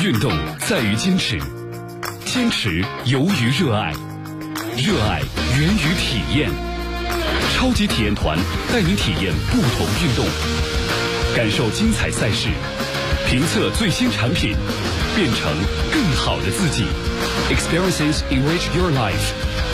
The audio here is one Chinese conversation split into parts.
运动在于坚持，坚持由于热爱，热爱源于体验。超级体验团带您体验不同运动，感受精彩赛事，评测最新产品，变成更好的自己。Experiences enrich your life。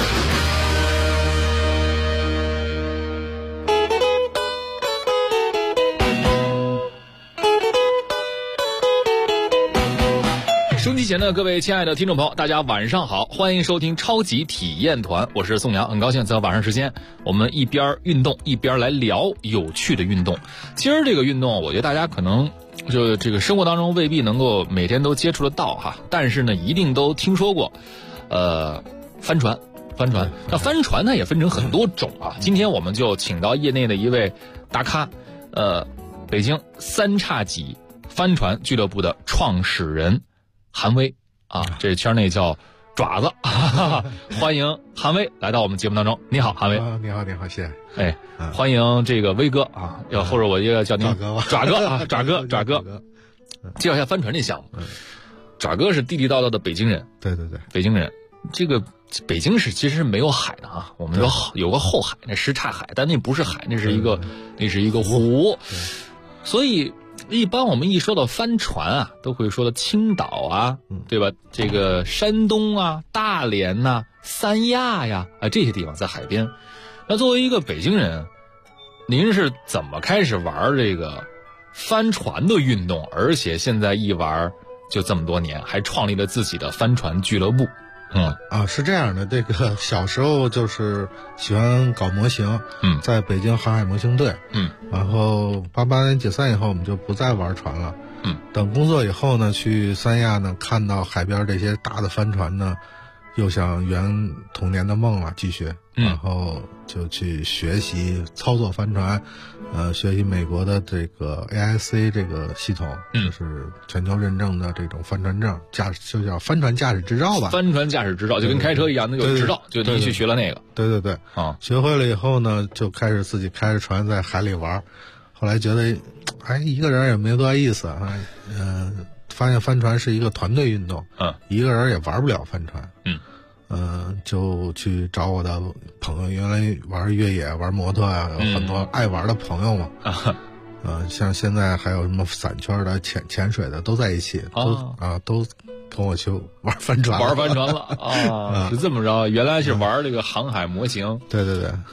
收机前的各位亲爱的听众朋友，大家晚上好，欢迎收听超级体验团，我是宋阳，很高兴在晚上时间我们一边运动一边来聊有趣的运动。其实这个运动我觉得大家可能就这个生活当中未必能够每天都接触得到哈，但是呢一定都听说过帆船。那帆船呢也分成很多种啊，今天我们就请到业内的一位大咖，北京三叉戟帆船俱乐部的创始人韩威啊，这圈内叫爪子，欢迎韩威来到我们节目当中。你好，韩威。 你好，谢谢。 哎，欢迎这个威哥啊，或者我也叫您爪哥啊，爪哥。介绍一下帆船这项目。爪哥是地地道道的北京人。对，北京人。这个北京市其实是没有海的啊，我们有个后海，那什刹海，但那不是海，那是一个湖。所以一般我们一说到帆船啊，都会说到青岛啊，对吧？这个山东啊、大连呐、三亚呀这些地方在海边。那作为一个北京人，您是怎么开始玩这个帆船的运动？而且现在一玩就这么多年，还创立了自己的帆船俱乐部。 是这样的，这个小时候就是喜欢搞模型，在北京航海模型队，然后88年解散以后，我们就不再玩船了，等工作以后呢，去三亚呢，看到海边这些大的帆船呢，又想圆童年的梦了，继续，然后就去学习操作帆船，学习美国的这个 AIC 这个系统，就是全球认证的这种帆船证，就叫帆船驾驶执照吧。帆船驾驶执照就跟开车一样，那有执照，就您去学了那个。对啊，学会了以后呢，就开始自己开着船在海里玩。后来觉得，一个人也没多大意思啊，发现帆船是一个团队运动，一个人也玩不了帆船，就去找我的朋友，原来玩越野、玩摩托啊，有很多爱玩的朋友嘛，像现在还有什么伞圈的、潜水的都在一起，都跟我去玩帆船了啊，是这么着，原来是玩这个航海模型，对，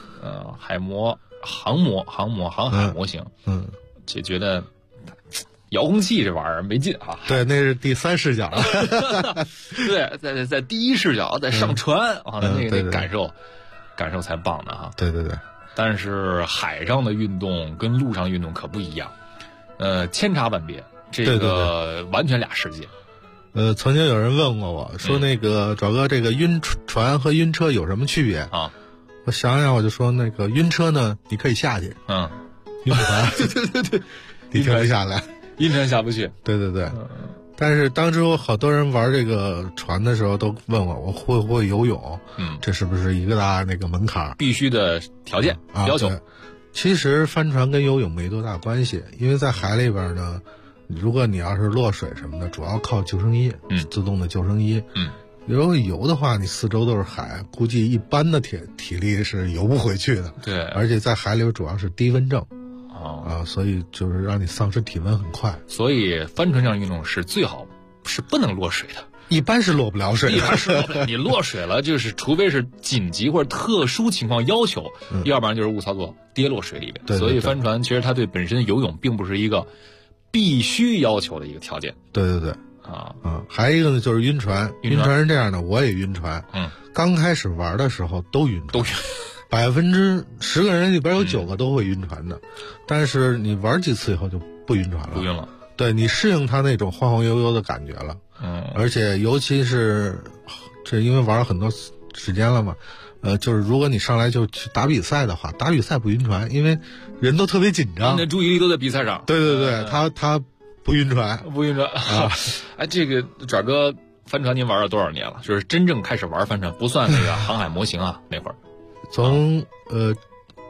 航海模型，就觉得遥控器这玩意儿没劲啊！对，那是第三视角。对，在第一视角，在上船啊，那感受才棒的哈。对。但是海上的运动跟陆上运动可不一样，千差万别，这个完全俩世界。曾经有人问过我说，那个爪哥，这个晕船和晕车有什么区别啊？我想想，我就说那个晕车呢，你可以下去，晕船，对，你可以下来。晕船下不去，对，但是当时我好多人玩这个船的时候都问我会不会游泳，这是不是一个大那个门槛必须的条件要求？其实帆船跟游泳没多大关系，因为在海里边呢，如果你要是落水什么的，主要靠救生衣，自动的救生衣，如果游的话，你四周都是海，估计一般的体力是游不回去的。对，而且在海里边主要是低温症。所以就是让你丧失体温很快，所以帆船这样运动是最好是不能落水的，一般是落不了水的。你落水了，就是除非是紧急或者特殊情况要求，要不然就是误操作跌落水里面。所以帆船其实它对本身游泳并不是一个必须要求的一个条件。对还有一个呢就是晕船是这样的，我也晕船，刚开始玩的时候都晕船。10%个人里边有9个都会晕船的，但是你玩几次以后就不晕船了。对，你适应它那种晃晃悠悠的感觉了。而且尤其是这因为玩了很多时间了嘛，就是如果你上来就去打比赛的话，打比赛不晕船，因为人都特别紧张，你的注意力都在比赛上。对，他不晕船啊。这个爪哥帆船您玩了多少年了？就是真正开始玩帆船，不算那个航海模型啊那会儿。从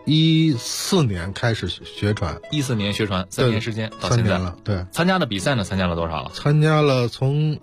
14年开始学船 ，14年学船，3年时间到现在了。对， 参加的比赛呢，参加了多少了？ 参加了从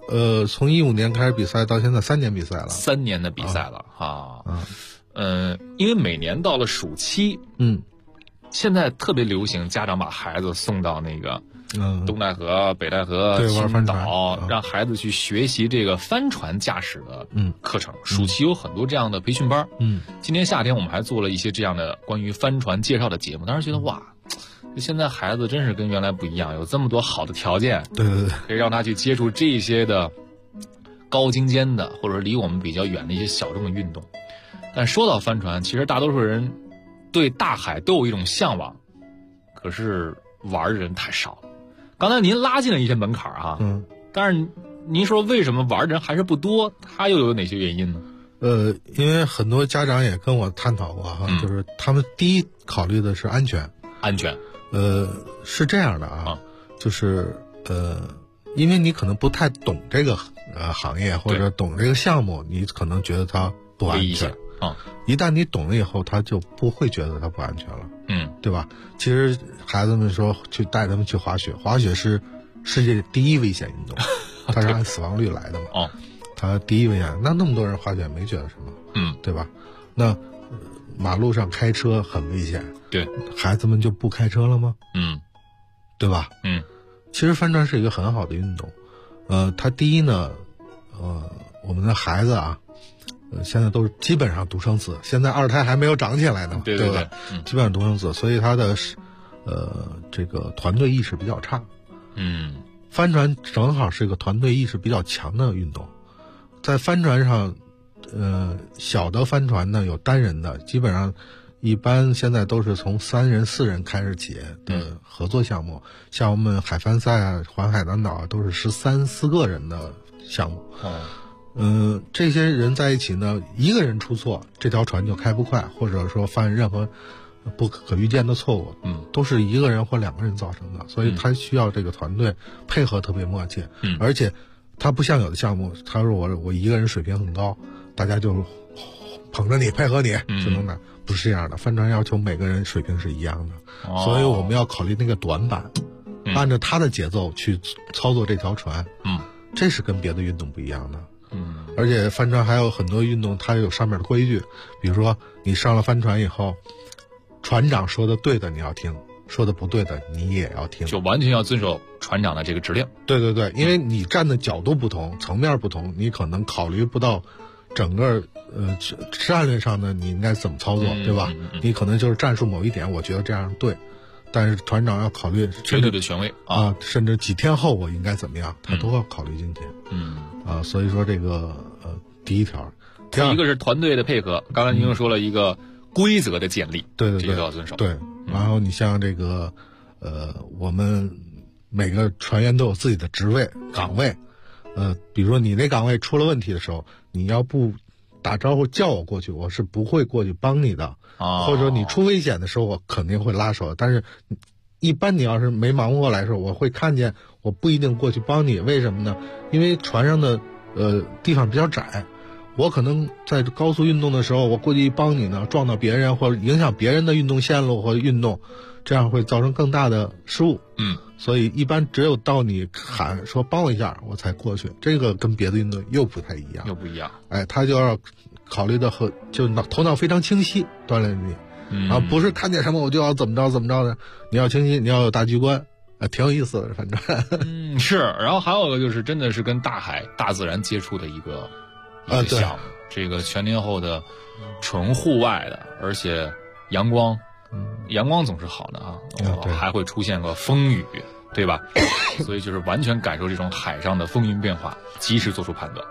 15年开始比赛到现在3年比赛了。 3年的比赛了啊。因为每年到了暑期，现在特别流行家长把孩子送到那个东戴河、北戴河、青岛，让孩子去学习这个帆船驾驶的课程。暑期有很多这样的培训班。今年夏天我们还做了一些这样的关于帆船介绍的节目，当时觉得哇，现在孩子真是跟原来不一样，有这么多好的条件， 对， 可以让他去接触这些的高精尖的或者离我们比较远的一些小众的运动。但说到帆船，其实大多数人对大海都有一种向往，可是玩的人太少了。刚才您拉近了一些门槛啊，但是您说为什么玩的人还是不多？它又有哪些原因呢？ 因为很多家长也跟我探讨过哈，就是他们第一考虑的是安全。是这样的啊，就是因为你可能不太懂这个行业或者懂这个项目，你可能觉得它不安全。一旦你懂了以后，他就不会觉得它不安全了，对吧？其实孩子们说去带他们去滑雪，滑雪是世界第1危险运动，它是按死亡率来的嘛。它第1危险，那么多人滑雪没觉得什么，对吧？那马路上开车很危险， 对， 孩子们就不开车了吗？对吧？其实帆船是一个很好的运动，它第一呢，我们的孩子啊。现在都是基本上独生子，现在2胎还没有长起来呢， 对吧？基本上独生子，所以他的这个团队意识比较差。帆船正好是一个团队意识比较强的运动。在帆船上，小的帆船呢有单人的，基本上一般现在都是从3人、4人开始起的合作项目。像我们海帆赛啊、环海南岛啊，都是13、14个人的项目。这些人在一起呢，一个人出错，这条船就开不快，或者说犯任何不可预见的错误，都是一个人或2个人造成的，所以他需要这个团队配合特别默契。而且他不像有的项目，他说我一个人水平很高，大家就捧着你配合你就能拿，不是这样的。帆船要求每个人水平是一样的，所以我们要考虑那个短板，按照他的节奏去操作这条船，这是跟别的运动不一样的。而且帆船还有很多运动，它有上面的规矩，比如说你上了帆船以后，船长说的对的你要听，说的不对的你也要听， 就完全要遵守船长的这个指令。 对，因为你站的角度不同，层面不同，你可能考虑不到整个战略上的你应该怎么操作，对吧？你可能就是战术某一点，我觉得这样对，但是船长要考虑绝对的权威啊，甚至几天后我应该怎么样，他都要考虑进去。所以说这个第一条， 一个是团队的配合，刚才您又说了一个规则的建立， 对， 这个都要遵守。 对，然后你像这个我们每个船员都有自己的职位岗位，比如说你那岗位出了问题的时候，你要不打招呼叫我过去，我是不会过去帮你的，或者说你出危险的时候，我肯定会拉手，但是一般你要是没忙过来的时候，我会看见，我不一定过去帮你。为什么呢？因为船上的地方比较窄，我可能在高速运动的时候，我过去帮你呢，撞到别人或者影响别人的运动线路或运动，这样会造成更大的失误。所以一般只有到你喊说帮我一下，我才过去。这个跟别的运动又不太一样，他就要考虑的就头脑非常清晰，锻炼你。不是看见什么我就要怎么着的，你要清晰，你要有大局观，挺有意思的，反正。 是。然后还有一个就是真的是跟大海、大自然接触的一个项目，这个全天候的、纯户外的，而且阳光总是好的啊，还会出现个风雨，对吧？所以就是完全感受这种海上的风云变化，及时做出判断。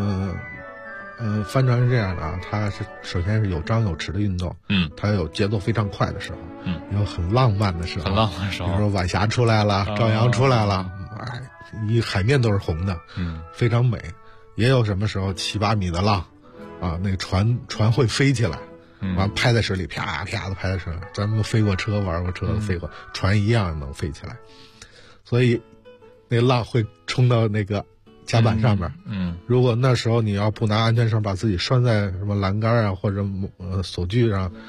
帆船是这样的啊，它是首先是有张有弛的运动，它有节奏非常快的时候，有很浪漫的时候，比如说晚霞出来了，朝阳出来了，一海面都是红的，非常美。也有什么时候7、8米的浪，那个船会飞起来，完拍在水里，啪啪的拍在水里。咱们飞过车，玩过车，飞过船一样能飞起来，所以那浪会冲到那个甲板上面，如果那时候你要不拿安全绳把自己拴在什么栏杆啊或者锁具上，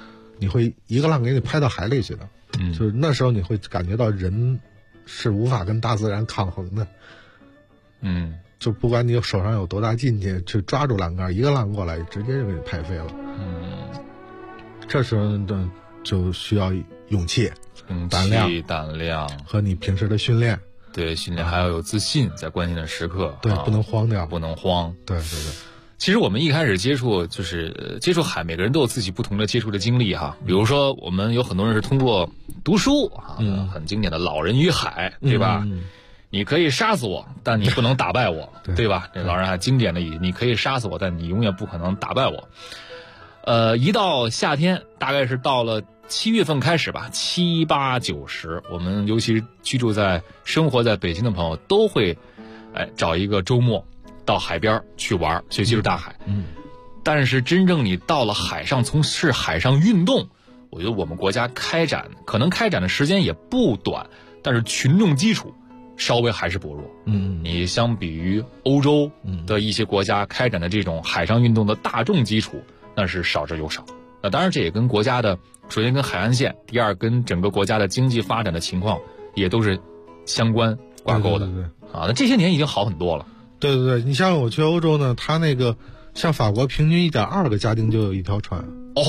你会一个浪给你拍到海里去的。就是那时候你会感觉到人是无法跟大自然抗衡的。就不管你手上有多大劲气去抓住栏杆，一个浪过来直接就给你拍飞了。这时候呢就需要勇气、胆量和你平时的训练。 对，训练还要有自信，在关键的时刻， 对，不能慌掉， 不能慌。 对。 其实我们一开始接触海，每个人都有自己不同的接触的经历哈。比如说，我们有很多人是通过读书啊，很经典的《老人与海》，对吧？你可以杀死我，但你不能打败我，对吧？这老人还经典的语，你可以杀死我，但你永远不可能打败我。一到夏天，大概是到了7月份开始吧，7、8、9、10，我们尤其生活在北京的朋友都会，找一个周末到海边去玩，去接触大海。但是真正你到了海上从事海上运动，我觉得我们国家可能开展的时间也不短，但是群众基础稍微还是薄弱。你相比于欧洲的一些国家开展的这种海上运动的大众基础，那是少之又少。那当然这也跟国家的首先跟海岸线，第二跟整个国家的经济发展的情况也都是相关挂钩的。 对。 那这些年已经好很多了。 对，你像我去欧洲呢，他那个像法国平均1.2个家庭就有一条船。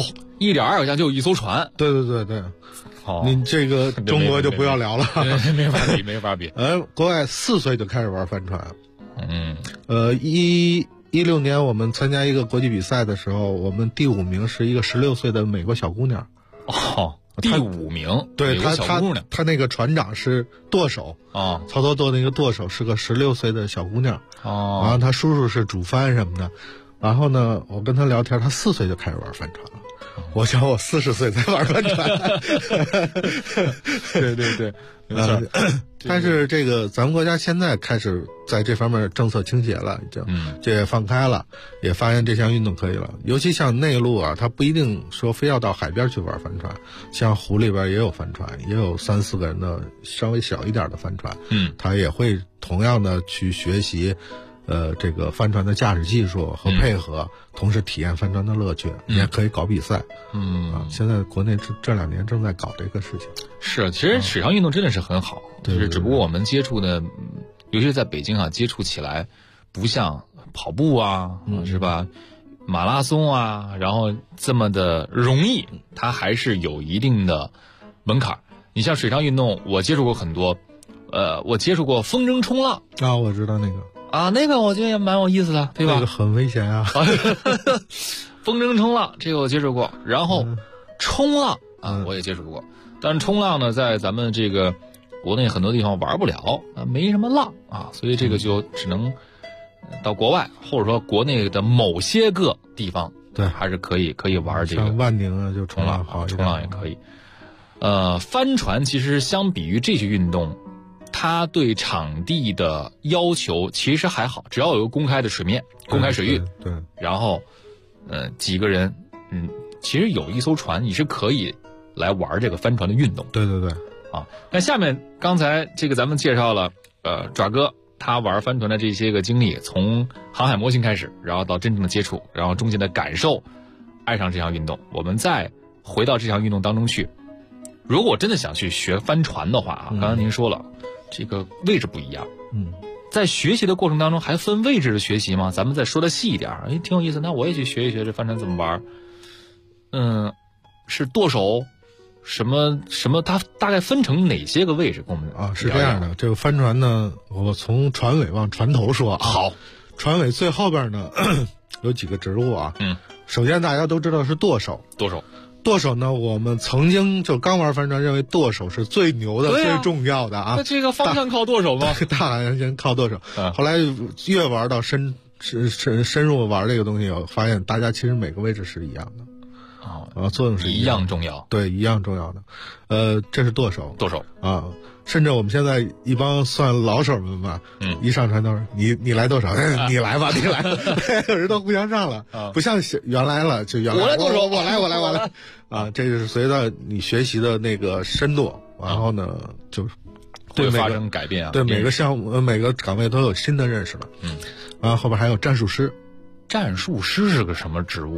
1.2个家就有一艘船。 对。您这个中国就不要聊了， 没法比。 国外4岁就开始玩帆船。16年我们参加一个国际比赛的时候，我们第5名是一个16岁的美国小姑娘。 第5名， 对，她那个船长是舵手操作舵那个舵手是个16岁的小姑娘。然后她叔叔是主帆什么的。然后呢，我跟她聊天，她4岁就开始玩帆船了。我想我40岁才玩帆船。 对，没错。 但是这个咱们国家现在开始在这方面政策倾斜了，已经这也放开了，也发现这项运动可以了。尤其像内陆啊，它不一定说非要到海边去玩帆船，像湖里边也有帆船，也有3、4个人的稍微小一点的帆船。他也会同样的去学习这个帆船的驾驶技术和配合，同时体验帆船的乐趣，也可以搞比赛。现在国内这2年正在搞这个事情。 是，其实水上运动真的是很好，就是只不过我们接触的，尤其是在北京接触起来不像跑步是吧，马拉松然后这么的容易，它还是有一定的门槛。你像水上运动，我接触过很多，我接触过风筝冲浪我知道那个。 那个我觉得也蛮有意思的，对吧？ 那个很危险啊。 风筝冲浪这个我接触过，然后冲浪我也接触过，但是冲浪呢，在咱们这个国内很多地方玩不了没什么浪所以这个就只能到国外，或者说国内的某些个地方， 对， 还是可以玩这个。 像万宁就冲浪好， 冲浪也可以。帆船其实相比于这些运动，它对场地的要求其实还好，只要有个公开的水面、公开水域， 对， 然后几个人，其实有一艘船你是可以来玩这个帆船的运动。 对那下面刚才这个咱们介绍了爪哥他玩帆船的这些个经历，从航海模型开始，然后到真正的接触，然后中间的感受，爱上这项运动。我们再回到这项运动当中去，如果我真的想去学帆船的话刚才您说了这个位置不一样，在学习的过程当中还分位置的学习吗？咱们再说的细一点，挺有意思。那我也去学一学这帆船怎么玩。是舵手什么，它大概分成哪些个位置？跟我们是这样的。这个帆船呢，我从船尾往船头说好， 船尾最后边呢有几个职务首先大家都知道是舵手。舵手呢，我们曾经就刚玩帆船，认为舵手是最牛的、最重要的那这个方向靠舵手吗？ 大海岸线靠舵手。后来越玩到深入玩这个东西，我发现大家其实每个位置是一样的作用是一样重要。 对，一样重要的。这是舵手甚至我们现在一帮算老手们吧，一上船都是你来多少，你来吧，有人都互相上了，不像原来了，就原来我来多少， 我来这就是随着你学习的那个深度，然后呢就会发生改变对每个项目每个岗位都有新的认识了。然后后边还有战术师。 战术师是个什么职务？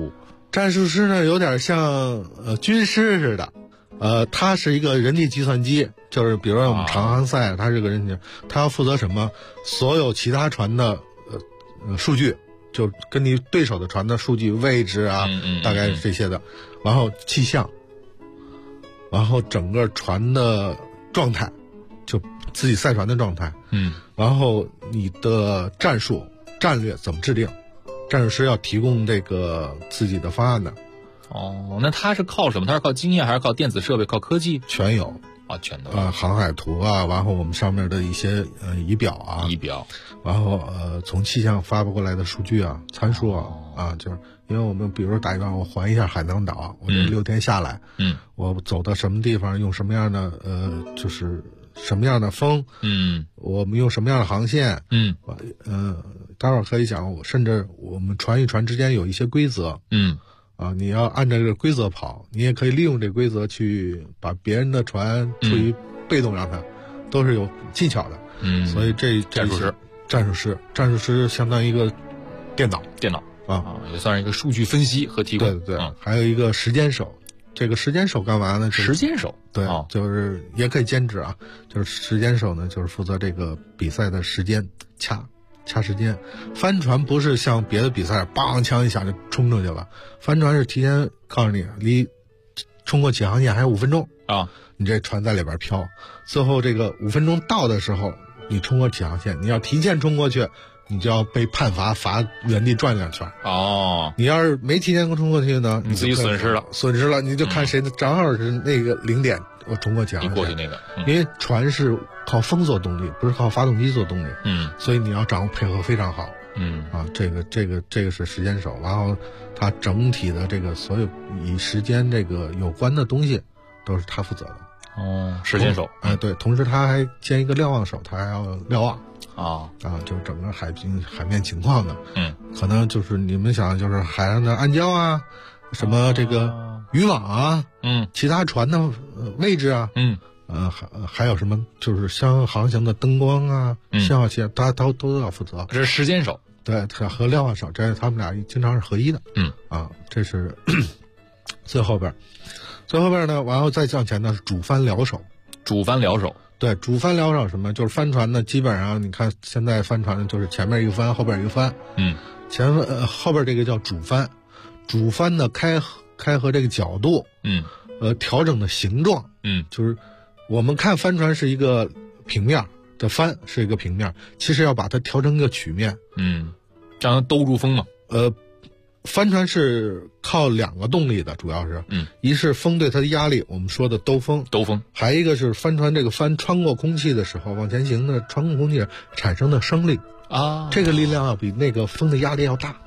战术师呢有点像军师似的，他是一个人体计算机，就是比如说我们长航赛，他是个人体，他要负责什么？所有其他船的数据，就跟你对手的船的数据位置啊，大概这些的，然后气象，然后整个船的状态，就自己赛船的状态，然后你的战术战略怎么制定？战术师要提供这个自己的方案的。 哦，那他是靠什么？他是靠经验还是靠电子设备、靠科技？ 全有啊，全都航海图啊，然后我们上面的一些仪表啊，然后从气象发布过来的数据啊、参数啊，就是因为我们比如说打比方，我环一下海南岛，我这6天下来，我走到什么地方，用什么样的就是什么样的风，我们用什么样的航线，待会儿可以讲，甚至我们船与船之间有一些规则，你要按照这个规则跑，你也可以利用这个规则去把别人的船处于被动让它，都是有技巧的，所以这战术师相当于一个电脑也算是一个数据分析和提供， 对，还有一个时间手。这个时间手干嘛呢？ 时间手对，就是也可以兼职啊。就是时间手呢，就是负责这个比赛的时间掐时间。帆船不是像别的比赛，梆枪一下就冲出去了。帆船是提前告诉你，离冲过起航线还有5分钟啊， 你这船在里边飘。最后这个5分钟到的时候，你冲过起航线，你要提前冲过去，你就要被判罚原地转2圈。你要是没提前冲过去呢， 你自己损失了， 你就看谁正好是那个0点我冲过去， 你过去那个， 因为船是靠风做动力，不是靠发动机做动力，所以你要掌握配合非常好，这个是时间手，然后它整体的这个所有与时间这个有关的东西都是他负责的。 时间手， 对，同时他还兼一个瞭望手，他还要瞭望。就是整个海面情况的，可能就是你们想，就是海上的暗礁啊，什么这个渔网啊，其他船的位置啊，还有什么就是相航行的灯光啊，信号器，他都要负责。 这是时间手， 对，和瞭望手，这他们俩经常是合一的，这是最后边呢，然后再向前呢是主帆僚手，对，主帆僚手什么？就是帆船呢，基本上你看现在帆船就是前面一个帆，后边一个帆。后边这个叫主帆，主帆的开合这个角度，调整的形状，就是我们看帆船是一个平面的帆是一个平面，其实要把它调成一个曲面， 这样兜住风嘛。 帆船是靠2个动力的，主要是，一是风对它的压力，我们说的兜风，还一个是帆船这个帆穿过空气的时候往前行的，穿过空气产生的升力这个力量要比那个风的压力要大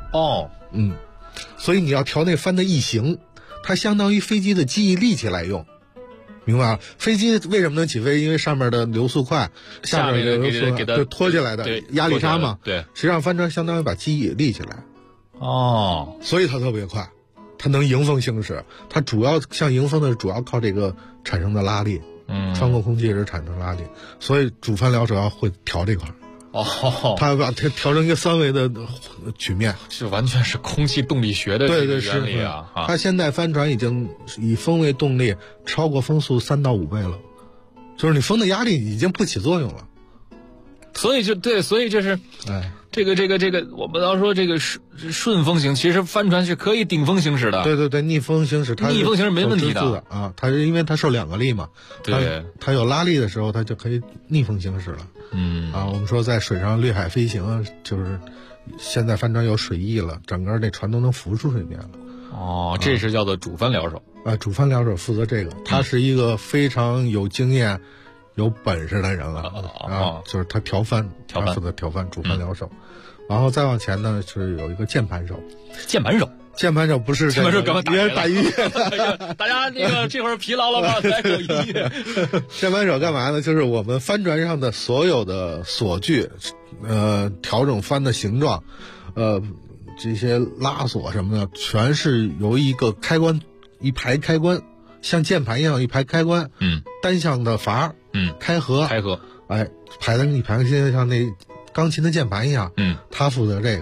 所以你要调那帆的翼形，它相当于飞机的机翼立起来用，明白吧？飞机为什么能起飞？因为上面的流速快，下面的流速就拖起来的压力差嘛。 对， 实际上帆船相当于把机翼立起来。所以它特别快，它能迎风行驶。它主要像迎风的主要靠这个产生的拉力，穿过空气时产生拉力，所以主帆僚手要会调这块。它要把它调成一个3维的曲面， 这完全是空气动力学的这个原理啊！ 它现在帆船已经以风为动力，超过风速3到5倍了，就是你风的压力已经不起作用了。 所以这是，这个，我们要说这个顺风行，其实帆船是可以顶风行驶的。 对，逆风行驶， 逆风行驶没问题的啊。它是因为它受2个力嘛，它有拉力的时候，它就可以逆风行驶了。我们说在水上掠海飞行，就是现在帆船有水翼了，整个这船都能浮出水面了。 这是叫做主帆僚手。 主帆僚手负责这个，他是一个非常有经验、有本事的人了就是他调帆，负责调帆，主帆僚手。然后再往前呢是有一个键盘手，键盘手不是键盘手干嘛打音乐？ 大家那个这会儿疲劳了吗？来首音乐。 键盘手干嘛呢？就是我们帆船上的所有的锁具，调整帆的形状，这些拉锁什么的，全是由一个开关，一排开关，像键盘一样一排开关，单向的阀，开合，排在一排，像那钢琴的键盘一样，他负责这个。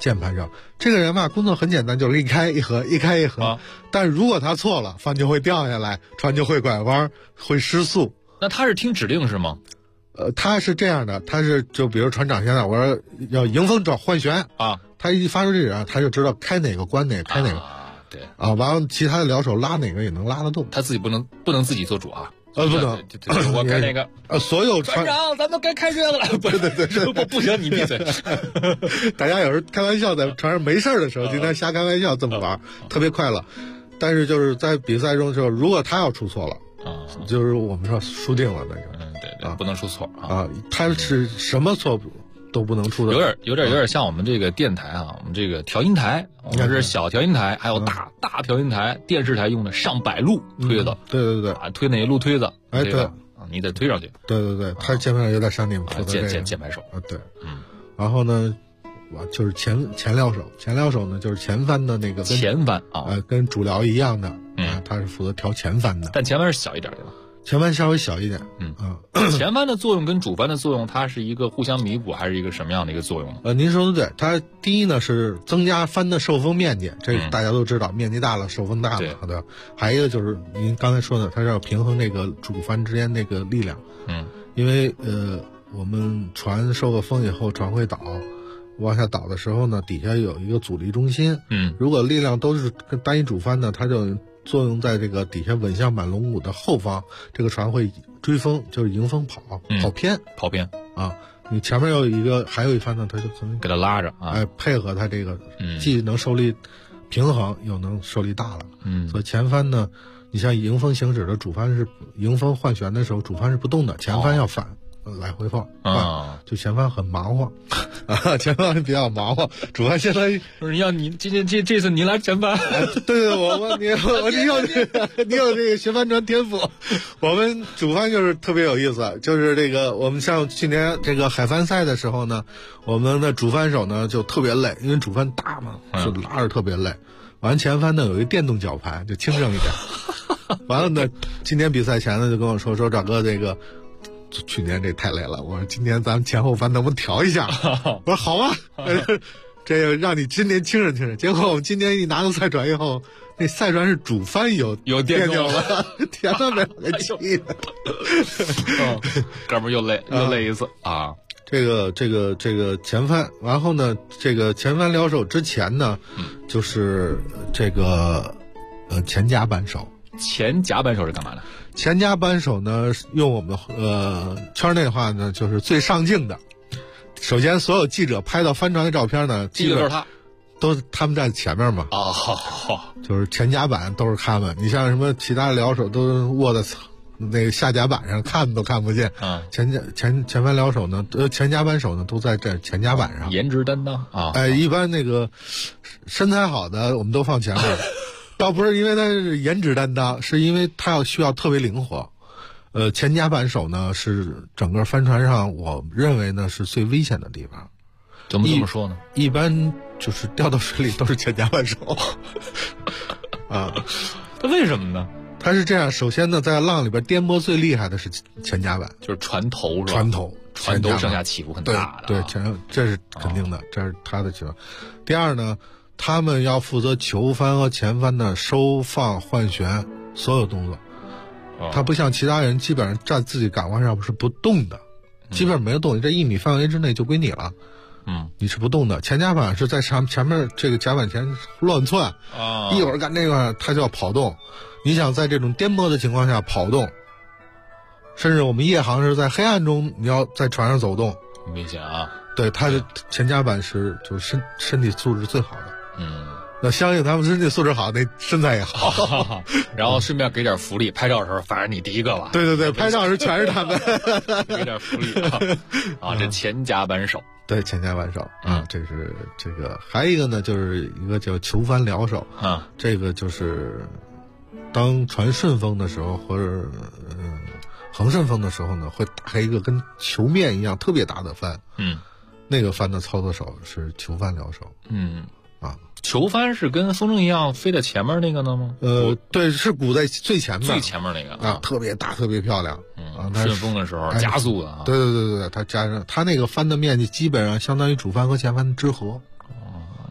键盘手。这个人吧，工作很简单，就是一开一合，一开一合。但如果他错了，帆就会掉下来，船就会拐弯，会失速。 那他是听指令是吗？ 他是这样的，他是就比如船长现在我说要迎风转换旋啊， 他一发出这个，他就知道开哪个关哪个，开哪个。 对啊，完了其他的撩手拉哪个也能拉得动， 他自己不能自己做主啊。 不能， 我开那个。 所有船长，咱们该开这个了。对，不行，你闭嘴。 大家有时候开玩笑，在船上没事的时候，经常瞎开玩笑这么玩，特别快乐。但是就是在比赛中的时候，如果他要出错了就是我们说输定了那个。 对，不能出错啊。他是什么错都不能出的， 有点像我们这个电台啊，我们这个调音台，我们是小调音台，还有大调音台，电视台用的上百路推子， 对啊，推那些路推子， 对啊，你得推上去， 对，他键盘上有点像你们说的键盘手啊，对，然后呢，就是前撩手，前撩手呢就是前帆的那个前帆啊， 跟主撩一样的，他是负责调前帆的， 但前帆是小一点对吧？ 前帆稍微小一点， 前帆的作用跟主帆的作用，它是一个互相弥补，还是一个什么样的一个作用呢？ 您说的对，它第一呢是增加帆的受风面积，这大家都知道，面积大了受风大了，对吧？还有一个就是您刚才说的，它是要平衡这个主帆之间那个力量，因为我们船受了风以后，船会倒，往下倒的时候呢，底下有一个阻力中心，如果力量都是跟单一主帆呢，它就作用在这个底下稳向板龙骨的后方，这个船会追风，就是迎风跑偏啊。你前面还有一帆呢，它就可能给它拉着啊， 配合它这个，既能受力平衡，又能受力大了。所以前帆呢，你像迎风行驶的主帆是迎风换旋的时候，主帆是不动的，前帆要反。来回放就前帆很忙活前帆比较忙活，主帆相当于不是要你这次你来前帆， 对，你有这个学帆船天赋。我们主帆就是特别有意思，就是这个我们像去年这个海帆赛的时候呢，我们的主帆手呢就特别累，因为主帆大嘛，就拉着特别累。完前帆呢有一个电动绞盘，就轻省一点。完了呢，今年比赛前呢就跟我说找哥这个。去年这太累了，我说今年咱们前后帆能不能调一下？我说好啊，这个让你今年轻省。结果我们今年一拿到赛船以后，那赛船是主帆有电钮了，天哪，没给气的。 哥们又累一次啊！ 这个前帆，然后呢，这个前帆撩手之前呢，就是这个前甲板手。 前甲板手是干嘛的？ 前甲板手呢，用我们圈内话呢，就是最上镜的。首先，所有记者拍到帆船的照片呢， 记者都是他们在前面嘛。就是前甲板都是他们。你像什么其他撩手都卧在那个下甲板上，看都看不见。前帆撩手呢，前甲板手呢都在这前甲板上。 颜值担当啊！ 一般那个身材好的我们都放前面。倒不是因为他是颜值担当，是因为他需要特别灵活。前甲板手呢是整个帆船上我认为呢是最危险的地方。 怎么这么说呢？ 一般就是掉到水里都是前甲板手。啊， 那为什么呢？ 他是这样，首先呢，在浪里边颠簸最厉害的是前甲板， 就是船头是吧？ 船头上下起伏很大的。 对，这是肯定的，这是他的情况。第二呢，他们要负责球帆和前帆的收放换旋所有动作。他不像其他人基本上站自己港湾上是不动的，基本上没有动，这1米范围之内就归你了。你是不动的。前甲板是在前面这个甲板前乱窜，一会儿干这个他就要跑动。你想在这种颠簸的情况下跑动，甚至我们夜航是在黑暗中你要在船上走动， 明显啊。 对，他的前甲板是就是身体素质最好的。那相信他们身体素质好，那身材也好。 然后顺便给点福利，拍照的时候反正你第一个吧。 对，拍照时全是他们。 给点福利啊！这前甲板手， 对，前甲板手啊，这是这个。还有一个呢，就是一个叫球帆撩手啊， 这个就是当船顺风的时候或者横顺风的时候呢，会打开一个跟球面一样特别大的帆。那个帆的操作手是球帆撩手。 球帆是跟风筝一样飞在前面那个呢吗？ 对，是鼓在最前面， 最前面那个啊，特别大，特别漂亮。 顺风的时候加速的啊。 对，它加上它那个帆的面积基本上相当于主帆和前帆的之和。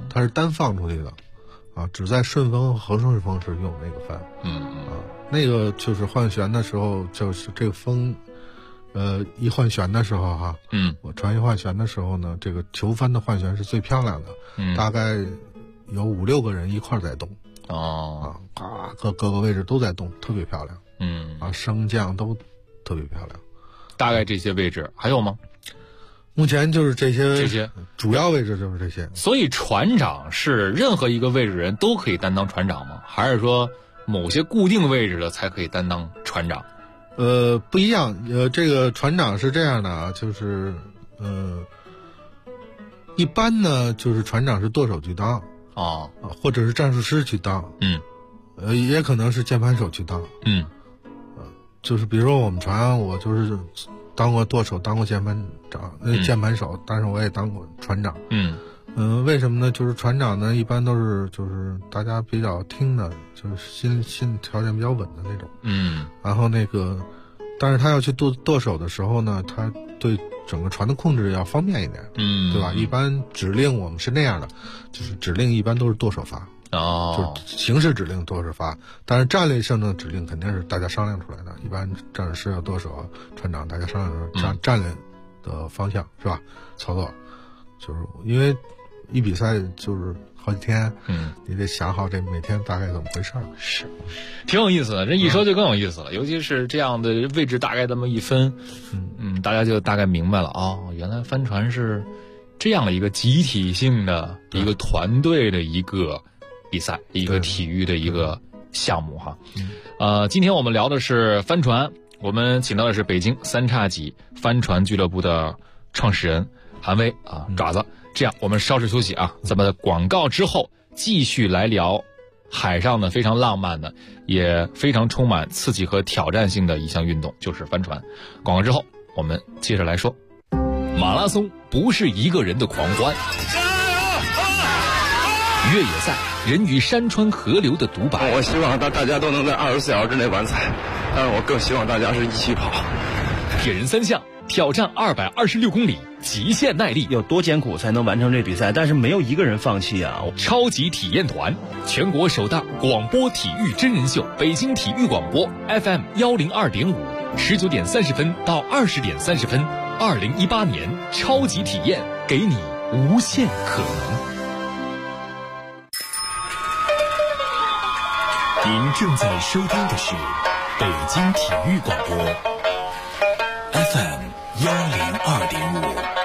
它是单放出去的，啊，只在顺风和和顺风是用那个帆，那个就是换旋的时候，就是这个风，一换旋的时候哈，我船一换旋的时候呢，这个球帆的换旋是最漂亮的，大概有5、6个人一块在动，各个位置都在动，特别漂亮，升降都特别漂亮。 大概这些位置还有吗？ 目前就是这些主要位置就是这些。 所以船长是任何一个位置人都可以担当船长吗？还是说某些固定位置的才可以担当船长？ 不一样。这个船长是这样的啊，就是一般呢就是船长是舵手去当或者是战术师去当，也可能是键盘手去当，就是比如说我们船，我就是当过舵手，当过键盘手，但是我也当过船长。为什么呢？就是船长呢，一般都是就是大家比较听的，就是心条件比较稳的那种。然后那个，但是他要去舵手的时候呢，他对整个船的控制要方便一点，对吧？一般指令我们是那样的，就是指令一般都是舵手发。就是形式指令舵手发，但是战略性的指令肯定是大家商量出来的。一般战术师要舵手、船长，大家商量出战略的方向是吧？操作，就是因为一比赛就是好几天，你得想好这每天大概怎么回事儿。 是，挺有意思的。这一说就更有意思了，尤其是这样的位置大概这么一分，大家就大概明白了原来帆船是这样的一个集体性的一个团队的一个比赛，一个体育的一个项目哈。今天我们聊的是帆船，我们请到的是北京三叉戟帆船俱乐部的创始人韩威爪子。这样我们稍事休息咱们的广告之后继续来聊海上的非常浪漫的也非常充满刺激和挑战性的一项运动，就是帆船。广告之后我们接着来说。马拉松不是一个人的狂欢，越野赛人与山川河流的独白。 我希望大家都能在24小时之内完赛，但是我更希望大家是一起跑。 铁人3项挑战226公里，极限耐力， 有多艰苦才能完成这比赛？但是没有一个人放弃啊！ 超级体验团，全国首档广播体育真人秀，北京体育广播 FM 102.5，19点30分到20点30分，2018年超级体验，给你无限可能。您正在收听的是北京体育广播 FM 102.5。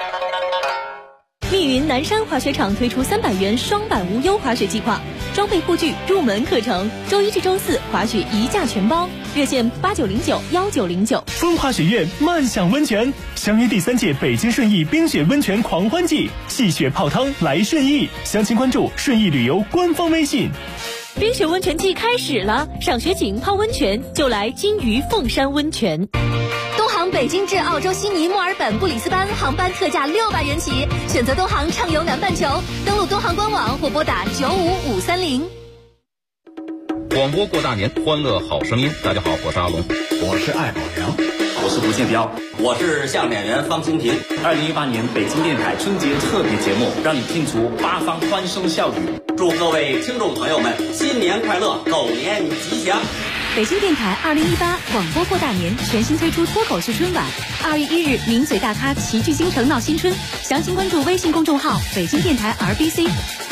密云南山滑雪场推出300元双板无忧滑雪计划，装备护具、入门课程，周1至周4滑雪1价全包，热线89091909。 风华雪苑慢享温泉，相约第3届北京顺义冰雪温泉狂欢季，戏雪泡汤来顺义，详情关注顺义旅游官方微信。 冰雪温泉季开始了，赏雪景泡温泉就来金鱼凤山温泉。东航北京至澳洲悉尼、墨尔本、布里斯班航班特价600元起，选择东航畅游南半球，登录东航官网或拨打95530。 广播过大年，欢乐好声音。大家好，我是阿龙， 我是艾宝良， 我是吴建彪，我是相声演员方清平。 2018年北京电台春节特别节目，让你听出八方欢声笑语。 祝各位听众朋友们新年快乐，狗年吉祥。 北京电台2018广播过大年全新推出脱口秀春晚，2月1日名嘴大咖齐聚京城闹新春，详情关注微信公众号北京电台 RBC。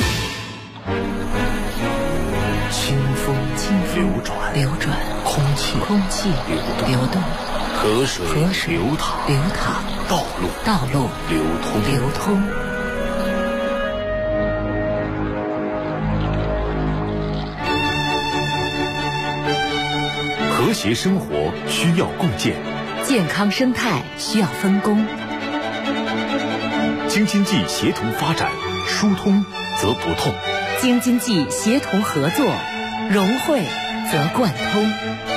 清风流转，空气流动，河水流淌，道路流通。 和谐生活需要共建， 健康生态需要分工。 京津冀协同发展，疏通则不痛； 京津冀协同合作，融汇则贯通。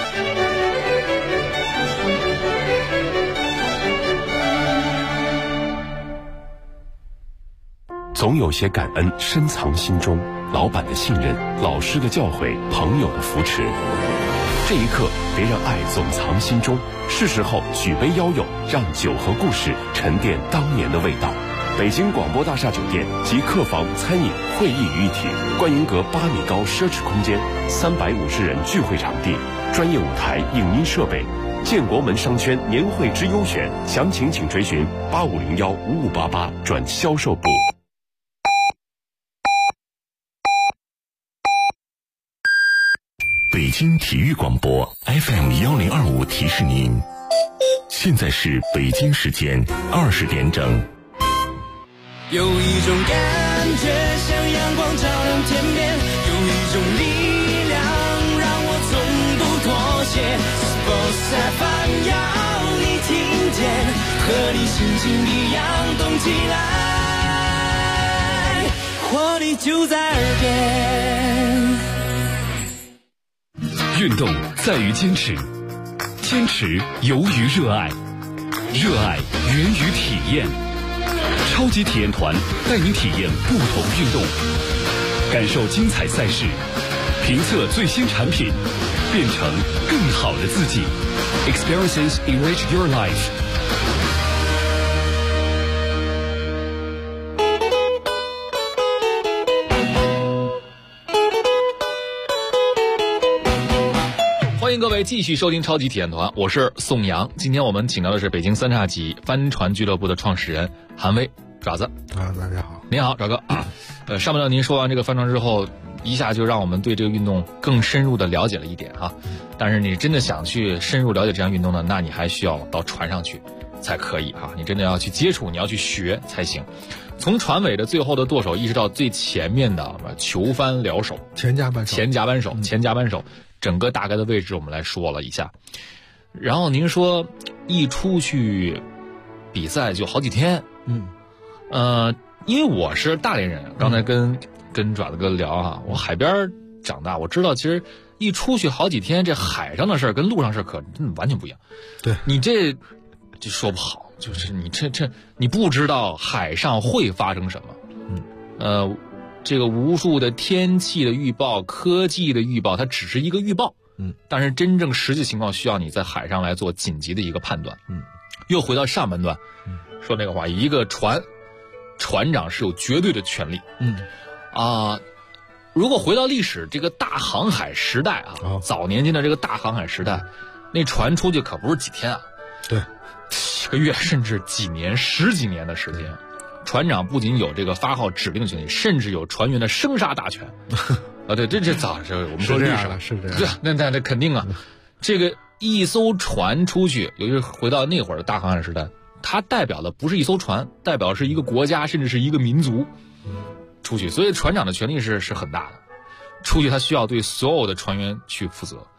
总有些感恩深藏心中，老板的信任，老师的教诲，朋友的扶持。这一刻，别让爱总藏心中，是时候举杯邀友，让酒和故事沉淀当年的味道。 北京广播大厦酒店集客房、餐饮、会议于一体，观云阁8米高奢侈空间，350人聚会场地，专业舞台、影音设备。建国门商圈年会之优选，详情请垂询85015588转销售部。 北京体育广播 FM1025提示您，现在是北京时间20点整。 有一种感觉像阳光照亮天边，有一种力量让我从不妥协。Sports FM 要你听见，和你心情一样动起来，活力就在耳边。 运动在于坚持，坚持由于热爱，热爱源于体验。超级体验团带您体验不同运动，感受精彩赛事，评测最新产品，变成更好的自己。Experiences enrich your life。 欢迎各位继续收听超级体验团，我是宋阳。今天我们请到的是北京三叉戟帆船俱乐部的创始人韩威爪子啊，大家好， 您好，爪哥。上半段您说完这个帆船之后，一下就让我们对这个运动更深入的了解了一点哈。但是你真的想去深入了解这项运动呢，那你还需要到船上去才可以哈。你真的要去接触，你要去学才行。从船尾的最后的舵手，一直到最前面的球帆撩手、前甲板手，整个大概的位置我们来说了一下。然后您说一出去比赛就好几天，因为我是大连人，刚才跟爪子哥聊啊，我海边长大，我知道其实一出去好几天，这海上的事儿跟路上事儿可完全不一样。 对， 你这就说不好，就是你这你不知道海上会发生什么。这个无数的天气的预报、科技的预报，它只是一个预报。但是真正实际情况需要你在海上来做紧急的一个判断。又回到上半段，说那个话，一个船长是有绝对的权利。如果回到历史这个大航海时代啊，早年间的这个大航海时代，那船出去可不是几天啊， 对， 几个月甚至几年、十几年的时间。船长不仅有这个发号指令的权利，甚至有船员的生杀大权。对，这早是我们说历史了， 是这样。 对，那肯定啊。这个一艘船出去，尤其是回到那会儿的大航海时代，它代表的不是一艘船，代表是一个国家，甚至是一个民族出去。所以船长的权力是很大的，出去他需要对所有的船员去负责。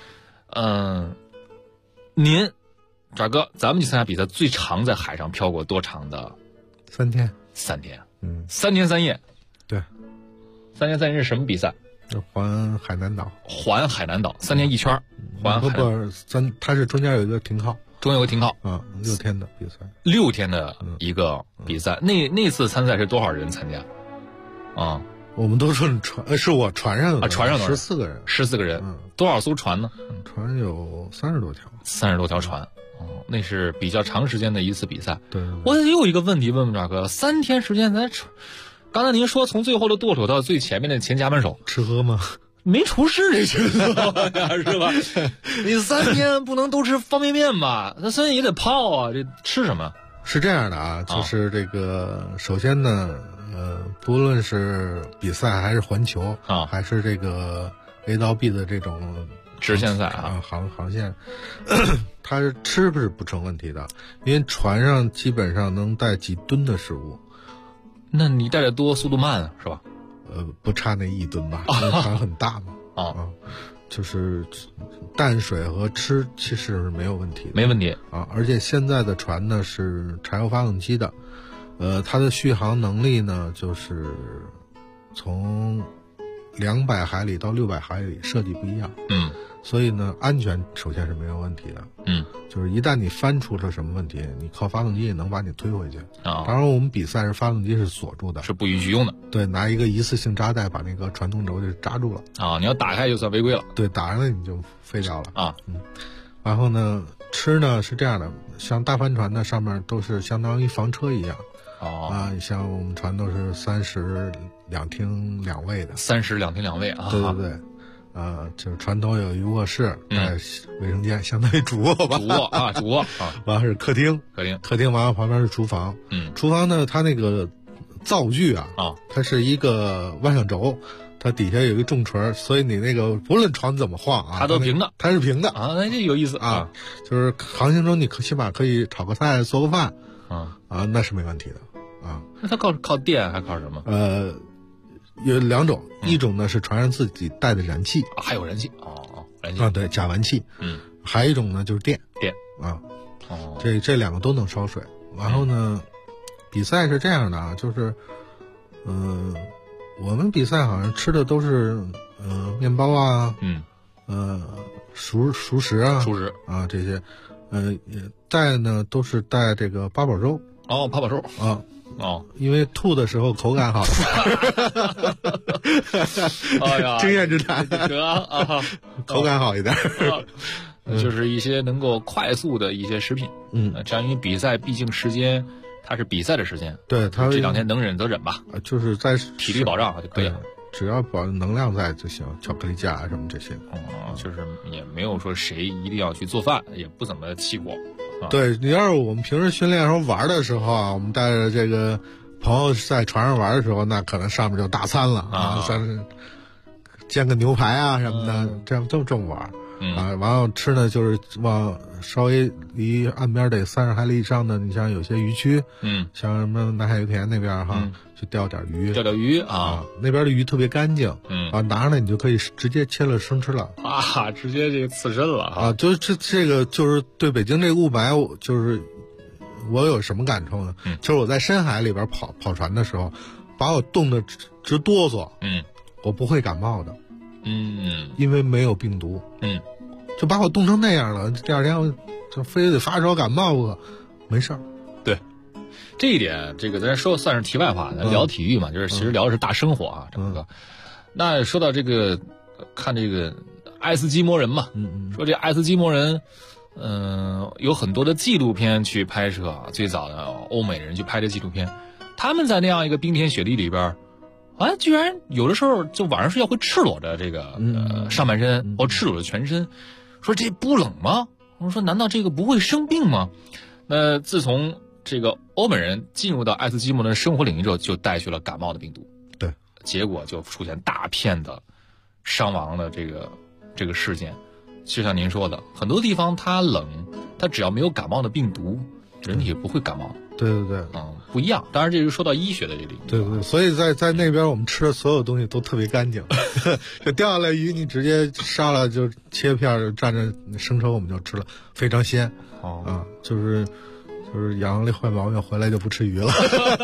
您爪哥，咱们去参加比赛，最长在海上漂过多长的 ？3天。 3天，3天3夜。 对 ，3天3夜是什么比赛？ 环海南岛。 环海南岛3天一圈，环海。 它是中间有一个停靠。 中间有个停靠 ，6天的比赛 ，6天的一个比赛。那次参赛是多少人参加？ 我们都是是我船上的船上的 14个人 ，14个人，多少艘船呢？ 船有30多条 ，30多条船。那是比较长时间的一次比赛。 对， 我有一个问题问爪哥，3天时间咱刚才您说从最后的舵手到最前面的前甲板手吃喝吗？ 没厨师这角色是吧？你3天不能都吃方便面吧？那3天也得泡啊，这吃什么？ 是这样的啊，就是这个首先呢，不论是比赛还是环球还是这个 A 到 B 的这种直线赛啊， 航线，它吃不成问题的，因为船上基本上能带几吨的食物。 那你带的多，速度慢是吧？ 不差那1吨吧，因为船很大嘛。就是淡水和吃其实是没有问题的， 没问题啊。而且现在的船呢是柴油发动机的，它的续航能力呢就是从200海里到600海里设计不一样。所以呢，安全首先是没有问题的。就是一旦你翻出了什么问题，你靠发动机也能把你推回去。当然，我们比赛是发动机是锁住的， 是不允许用的。 对，拿一个一次性扎带把那个传动轴就扎住了。 你要打开就算违规了。 对，打上了你就废掉了。然后呢， 吃呢是这样的，像大帆船呢上面都是相当于房车一样。像我们船都是30两厅两卫的 ，30两厅两卫啊。 对对对，就是船头有一卧室，带卫生间，相当于主卧吧。 主卧啊， 完是客厅完了旁边是厨房。厨房呢，它那个灶具啊，它是一个万向轴，它底下有一个重锤，所以你那个不论船怎么晃啊， 它都平的， 它是平的啊，那这有意思啊。就是航行中你起码可以炒个菜、做个饭那是没问题的啊。 那它靠电还靠什么？ 有2种，一种呢是船上自己带的燃气， 还有燃气燃气对，甲烷气。还有一种呢就是电啊。这2个都能烧水。然后呢，比赛是这样的啊，就是我们比赛好像吃的都是面包啊，熟食啊，这些，带呢都是带这个八宝粥。 八宝粥因为吐的时候口感好。 哎呀， 经验之谈，口感好一点。 就是一些能够快速的一些食品。这样因为比赛毕竟时间，它是比赛的时间， 对，它这2天能忍则忍吧， 就是在体力保障就可以了。 只要保证能量在就行，巧克力架啊什么这些。 就是也没有说谁一定要去做饭，也不怎么起锅。 对，你要是我们平时训练时候玩的时候啊，我们带着这个朋友在船上玩的时候，那可能上面就大餐了像是煎个牛排啊什么的，这么玩。完了吃呢，就是往稍微离岸边得30海里以上的，你像有些渔区，像什么南海油田那边去钓点鱼，那边的鱼特别干净，拿上来你就可以直接切了生吃了直接这个刺身了就是这个就是对北京这个雾霾，就是我有什么感受呢？就是我在深海里边跑船的时候，把我冻得直哆嗦，我不会感冒的。因为没有病毒，就把我冻成那样了。第2天我就非得发烧感冒不可，没事儿。 对，这一点这个咱说算是题外话，咱聊体育嘛，就是其实聊的是大生活啊，张哥。那说到这个，看这个爱斯基摩人嘛，说这爱斯基摩人，有很多的纪录片去拍摄，最早的欧美人去拍的纪录片，他们在那样一个冰天雪地里边。居然有的时候就晚上睡觉会赤裸着这个上半身，赤裸着全身，说这不冷吗？我说难道这个不会生病吗？那自从这个欧美人进入到爱斯基摩人的生活领域之后，就带去了感冒的病毒， 对， 结果就出现大片的伤亡的这个事件。就像您说的，很多地方它冷，它只要没有感冒的病毒，人体不会感冒。 对对对， 不一样。当然，这是说到医学的这个领域。 对对，所以在那边我们吃的所有东西都特别干净，就掉下来鱼你直接杀了就切片，蘸着生抽我们就吃了，非常鲜。就是养了坏毛病，回来就不吃鱼了。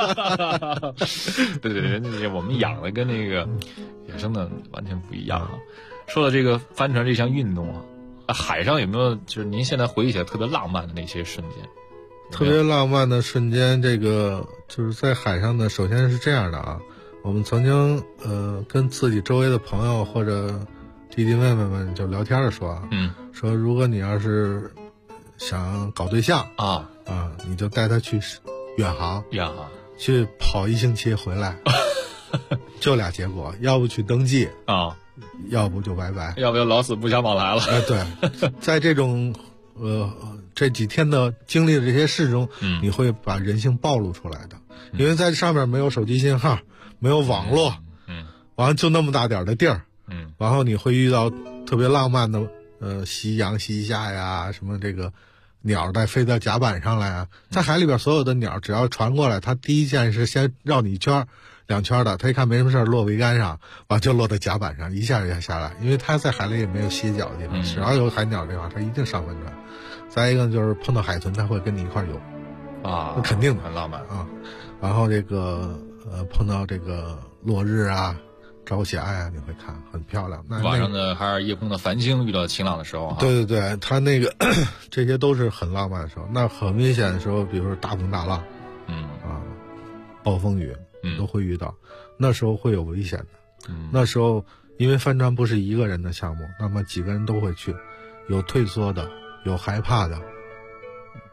对，人家我们养的跟那个野生的完全不一样。说到这个帆船这项运动海上有没有就是您现在回忆起来特别浪漫的那些瞬间？ 特别浪漫的瞬间，这个就是在海上呢。首先是这样的啊，我们曾经跟自己周围的朋友或者弟弟妹妹们就聊天的说说如果你要是想搞对象你就带他去远航去跑1星期回来，就俩结果，要不去登记要不就拜拜， 要不就老死不相往来了。 对，在这种这几天的经历的这些事中，你会把人性暴露出来的，因为在上面没有手机信号，没有网络，完了就那么大点的地儿，然后你会遇到特别浪漫的夕阳西下呀，什么这个鸟在飞到甲板上来啊，在海里边所有的鸟只要传过来，它第一件是先绕你一圈2圈的，它一看没什么事落桅杆上，完就落到甲板上，一下就下来，因为它在海里也没有歇脚的地方，只要有海鸟的地方，它一定上帆船。再一个就是碰到海豚，它会跟你一块游那肯定的， 很浪漫然后这个碰到这个落日啊、朝霞呀，你会看很漂亮。 晚上的还是夜空的繁星遇到晴朗的时候对对对，它那个这些都是很浪漫的时候。那很危险的时候，比如说大风大浪，暴风雨，都会遇到，那时候会有危险的。那时候因为帆船不是一个人的项目，那么几个人都会去，有退缩的，有害怕的，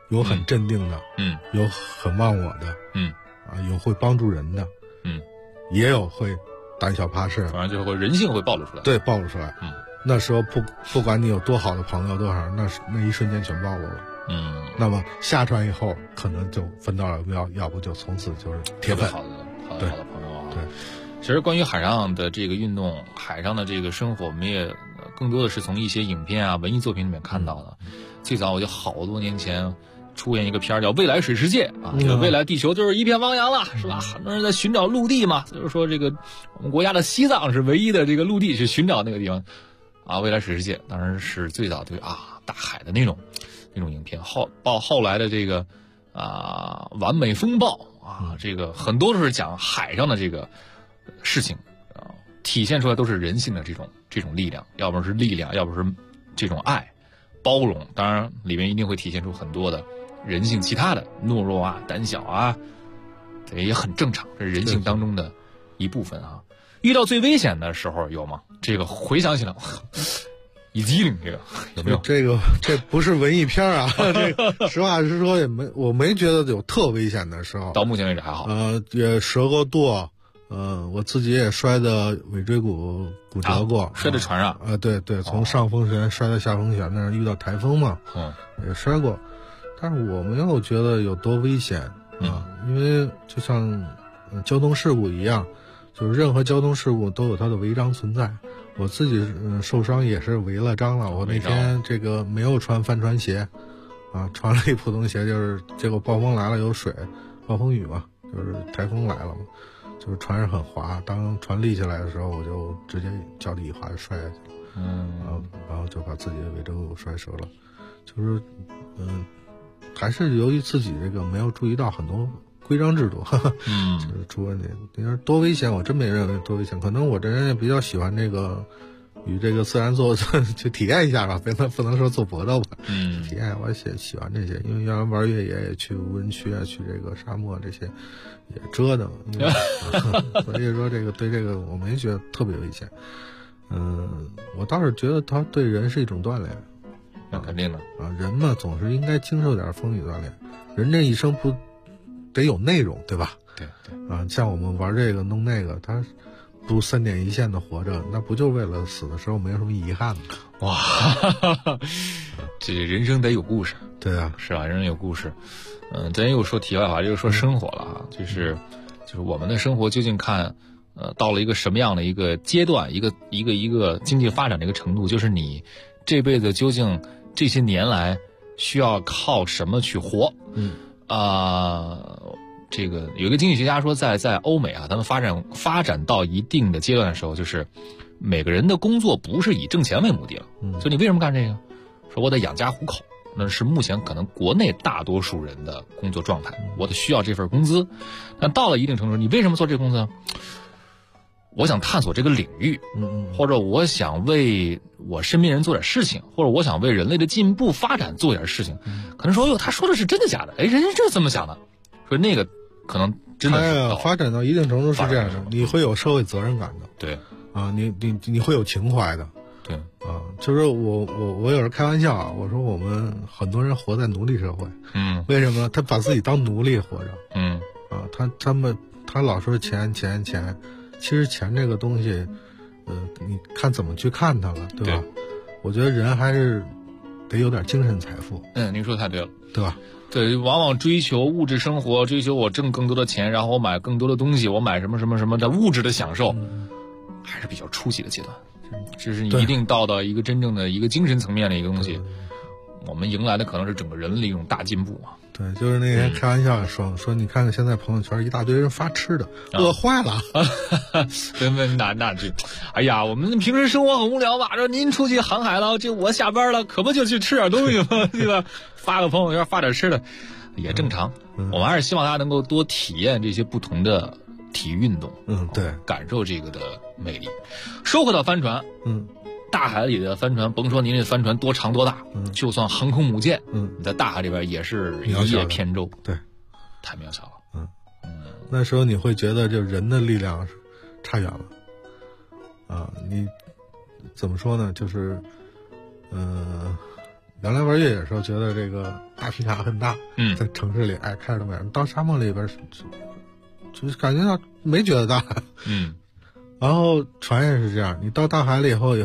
有很镇定的，有很忘我的，有会帮助人的，也有会胆小怕事， 反正就是人性会暴露出来， 对，暴露出来，那时候不管你有多好的朋友，多少那一瞬间全暴露了，那么下船以后可能就分道扬镳，要不就从此就是铁粉， 好的朋友啊。对，其实关于海上的这个运动，海上的这个生活，我们也更多的是从一些影片啊、文艺作品里面看到的。最早我就好多年前出现一个片儿叫《未来水世界》啊，这个未来地球就是一片汪洋了，是吧？很多人在寻找陆地嘛，就是说这个我们国家的西藏是唯一的这个陆地，去寻找那个地方啊。未来水世界当然是最早对大海的那种影片。后来的这个完美风暴啊，这个很多都是讲海上的这个事情啊，体现出来都是人性的这种力量，要不是力量，要不是这种爱、包容。当然里面一定会体现出很多的人性其他的懦弱啊、胆小啊，这也很正常，这是人性当中的一部分啊。遇到最危险的时候有吗？这个回想起来一激灵，这个有没有？ 这不是文艺片啊，这个实话实说我没觉得有特危险的时候。 到目前为止还好。 也折过舵，我自己也摔的尾椎骨折过， 摔在船上。 对，从上风旋摔到下风旋，那遇到台风嘛，也摔过，但是我没有觉得有多危险啊，因为就像交通事故一样，就是任何交通事故都有它的违章存在。我自己受伤也是违了章了，我那天这个没有穿帆船鞋，穿了一普通鞋，就是结果暴风来了有水，暴风雨嘛，就是台风来了嘛，就是船是很滑，当船立起来的时候，我就直接脚底一滑就摔下去了，然后就把自己的尾椎骨摔折了，就是还是由于自己这个没有注意到很多规章制度，就是出问题。你说多危险，我真没认为多危险。可能我这人也比较喜欢这个与这个自然去体验一下吧，不能说做搏斗吧。体验我也喜欢这些，因为原来玩越野也去无人区啊，去这个沙漠这些也折腾，所以说这个对这个我没觉得特别危险。我倒是觉得它对人是一种锻炼。 那肯定的人嘛总是应该经受点风雨锻炼。人这一生不得有内容，对吧？ 对像我们玩这个弄那个，他不3点一线的活着，那不就为了死的时候没有什么遗憾吗？ 哇，这人生得有故事。 对啊， 是吧？人生有故事。咱又说题外话，又说生活了啊，就是我们的生活究竟看到了一个什么样的一个阶段，一个经济发展的一个程度，就是你这辈子究竟这些年来需要靠什么去活？这个有一个经济学家说，在欧美啊，他们发展到一定的阶段的时候，就是每个人的工作不是以挣钱为目的了。所以你为什么干这个？说我得养家糊口，那是目前可能国内大多数人的工作状态。我得需要这份工资，但到了一定程度，你为什么做这个工作？我想探索这个领域，或者我想为我身边人做点事情，或者我想为人类的进步发展做点事情。可能说他说的是真的假的？人家这这么想的，说那个可能真的发展到一定程度是这样的，你会有社会责任感的， 对你会有情怀的， 对就是我有时候开玩笑啊，我说我们很多人活在奴隶社会，为什么他把自己当奴隶活着，他老说钱，其实钱这个东西，你看怎么去看它了，对吧？我觉得人还是得有点精神财富。 您说的太对了， 对吧？ 对，往往追求物质生活，追求我挣更多的钱，然后我买更多的东西，我买什么的物质的享受，还是比较初级的阶段。就是你一定到一个真正的一个精神层面的一个东西，我们迎来的可能是整个人类的一种大进步啊。 对，就是那天开玩笑说你看看现在朋友圈一大堆人发吃的，饿坏了。 那这，哎呀，我们平时生活很无聊吧？说您出去航海了，就我下班了，可不就去吃点东西吗？对吧？发个朋友圈，发点吃的，也正常。我们还是希望大家能够多体验这些不同的体育运动， 对， 感受这个的魅力。说回到帆船，大海里的帆船，甭说您这帆船多长多大，就算航空母舰，你在大海里边也是一叶扁舟， 对， 太渺小了。 那时候你会觉得就人的力量差远了，你怎么说呢？就是， 原来玩越野的时候觉得这个大皮卡很大，在城市里开着那么远，到沙漠里边就是感觉到没觉得大，然后船也是这样，你到大海里以后，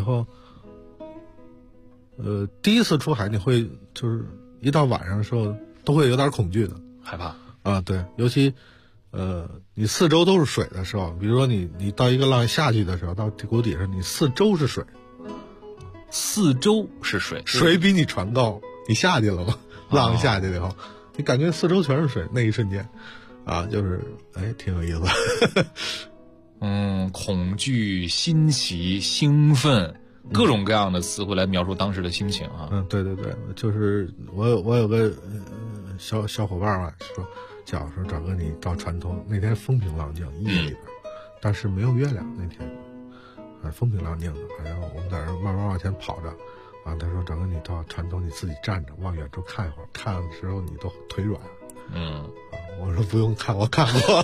第一次出海你会就是一到晚上的时候都会有点恐惧的， 害怕啊，对，尤其你四周都是水的时候，比如说你到一个浪下去的时候，到谷底上你四周是水。 四周是水， 水比你船高，你下去了吗？浪下去了以后，你感觉四周全是水，那一瞬间，啊，就是挺有意思。 恐惧、新奇、兴奋，各种各样的词汇来描述当时的心情啊。 对对对，就是我有个小伙伴嘛，说找哥你到船头，那天风平浪静，夜里边，但是没有月亮那天。风平浪静的，然后我们在那慢慢往前跑着，他说：“长哥，你到船头你自己站着，往远处看一会儿，看的时候你都腿软。”我说不用看，我看过。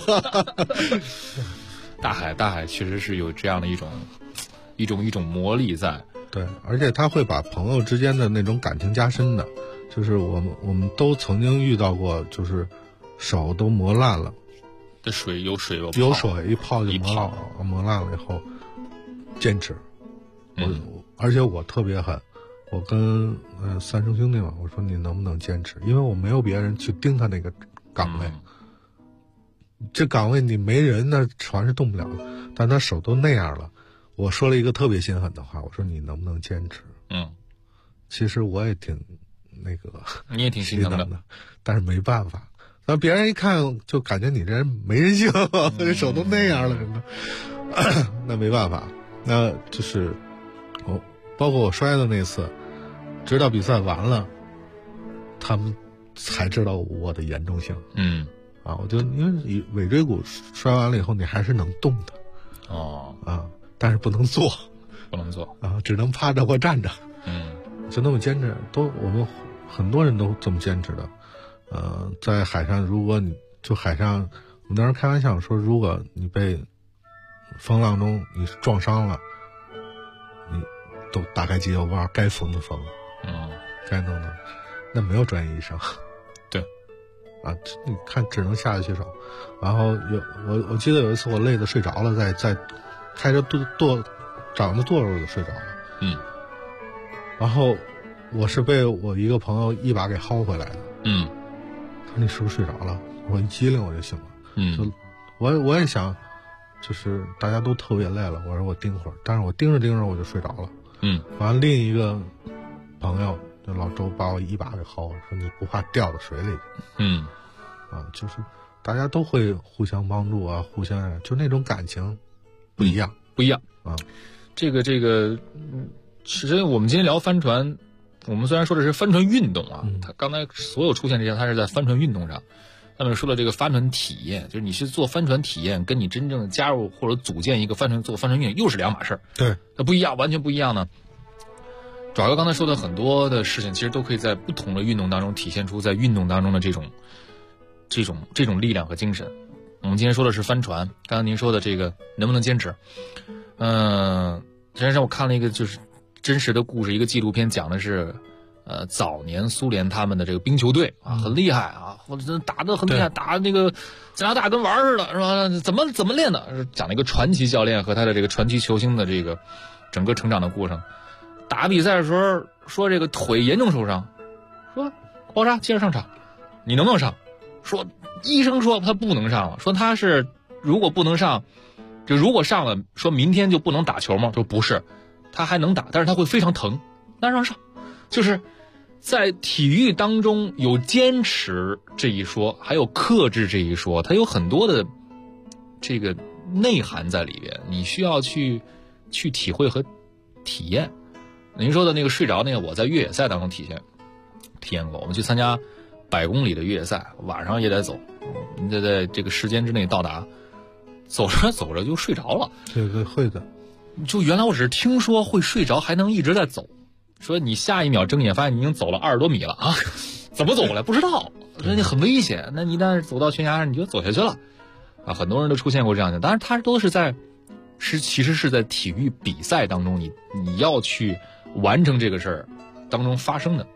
大海确实是有这样的一种魔力在。 对，而且他会把朋友之间的那种感情加深的，就是我们都曾经遇到过，就是手都磨烂了， 这水有水一泡就磨烂了以后。坚持，而且我特别狠，我跟三生兄弟嘛，我说你能不能坚持？因为我没有别人去盯他那个岗位，这岗位你没人，那船是动不了的。但他手都那样了，我说了一个特别心狠的话，我说你能不能坚持？其实我也挺那个， 你也挺心疼的， 但是没办法。那别人一看就感觉你这人没人性，这手都那样了，真的，那没办法。那就是包括我摔的那次，直到比赛完了，他们才知道我的严重性。我就因为尾椎骨摔完了以后，你还是能动的，但是不能坐啊，只能趴着或站着。就那么坚持，我们很多人都这么坚持的。在海上，如果你就海上，我们当时开玩笑说，如果你被风浪中你撞伤了，你都打开急救包，该缝的缝，该弄的，那没有专业医生。 对， 你看只能下去手。然后我记得有一次我累得睡着了，在开着长着舵就睡着了。然后我是被我一个朋友一把给薅回来的。他说你是不是睡着了？我一激灵我就醒了。就我也想。就是大家都特别累了，我说我盯会儿，但是我盯着我就睡着了。完了另一个朋友就老周把我一把给薅了，说你不怕掉到水里去？就是大家都会互相帮助啊，互相就那种感情不一样啊。 这个，其实我们今天聊帆船，我们虽然说的是帆船运动啊，它刚才所有出现这些，它是在帆船运动上。他们说的这个帆船体验，就是你是做帆船体验，跟你真正加入或者组建一个帆船做帆船运动又是两码事儿。 对， 它不一样，完全不一样呢。爪哥刚才说的很多的事情，其实都可以在不同的运动当中体现出在运动当中的这种力量和精神。我们今天说的是帆船，刚刚您说的这个能不能坚持？前两天我看了一个就是真实的故事，一个纪录片，讲的是早年苏联他们的这个冰球队啊，很厉害啊，或者打得很厉害，打那个加拿大跟玩似的，是吧？怎么练的？讲了一个传奇教练和他的这个传奇球星的这个整个成长的过程。打比赛的时候说这个腿严重受伤，说包扎接着上场，你能不能上？说医生说他不能上了，说他是如果不能上，就如果上了，说明天就不能打球吗？说不是，他还能打，但是他会非常疼，那让上。就是在体育当中有坚持这一说，还有克制这一说，它有很多的这个内涵在里边，你需要去体会和体验。您说的那个睡着那个，我在越野赛当中体验过。我们去参加100公里的越野赛，晚上也得走，你得在这个时间之内到达，走着就睡着了。 这个会的， 就原来我只是听说会睡着还能一直在走，说你下一秒睁眼发现你已经走了20多米了啊，怎么走过来不知道，说你很危险。那你一旦走到悬崖上你就走下去了啊，很多人都出现过这样的。当然他都是其实是在体育比赛当中，你要去完成这个事儿当中发生的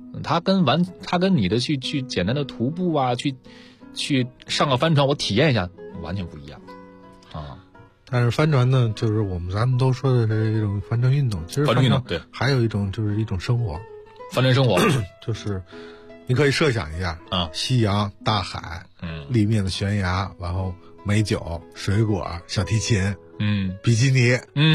它跟你的去简单的徒步啊，去上个帆船，我体验一下，完全不一样啊。 但是帆船呢，就是咱们都说的是一种帆船运动，其实帆船运动对，还有一种就是一种生活， 帆船生活就是你可以设想一下啊，夕阳、大海，立面的悬崖，然后美酒、水果、小提琴，比基尼，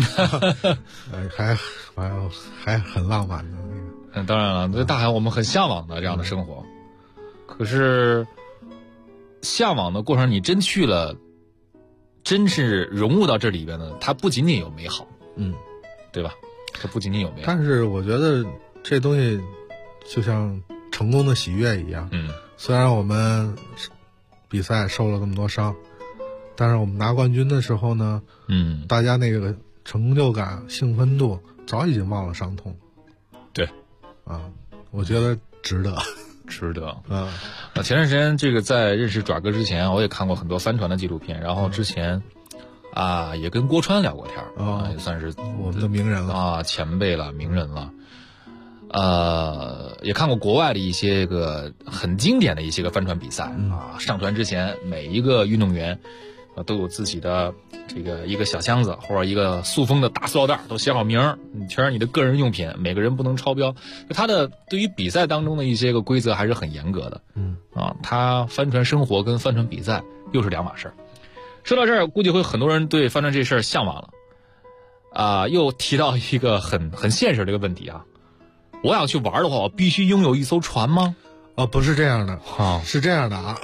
还很浪漫的那个。 当然了，对大海我们很向往的这样的生活，可是向往的过程，你真去了。真是融入到这里边呢，它不仅仅有美好，对吧？它不仅仅有美好。 但是我觉得这东西就像成功的喜悦一样，虽然我们比赛受了这么多伤，但是我们拿冠军的时候呢，大家那个成就感、兴奋度早已经忘了伤痛。 对， 我觉得值得。 前段时间这个在认识爪哥之前，我也看过很多帆船的纪录片，然后之前也跟郭川聊过天也算是我们的名人了前辈了，名人了。也看过国外的一些个很经典的一些个帆船比赛上船之前每一个运动员都有自己的这个一个小箱子或者一个塑封的大塑料袋，都写好名，全是你的个人用品，每个人不能超标。他的对于比赛当中的一些个规则还是很严格的。他帆船生活跟帆船比赛又是两码事。说到这儿，估计会很多人对帆船这事儿向往了。又提到一个很现实的一个问题啊，我想去玩的话，我必须拥有一艘船吗？ 不是这样的是这样的啊。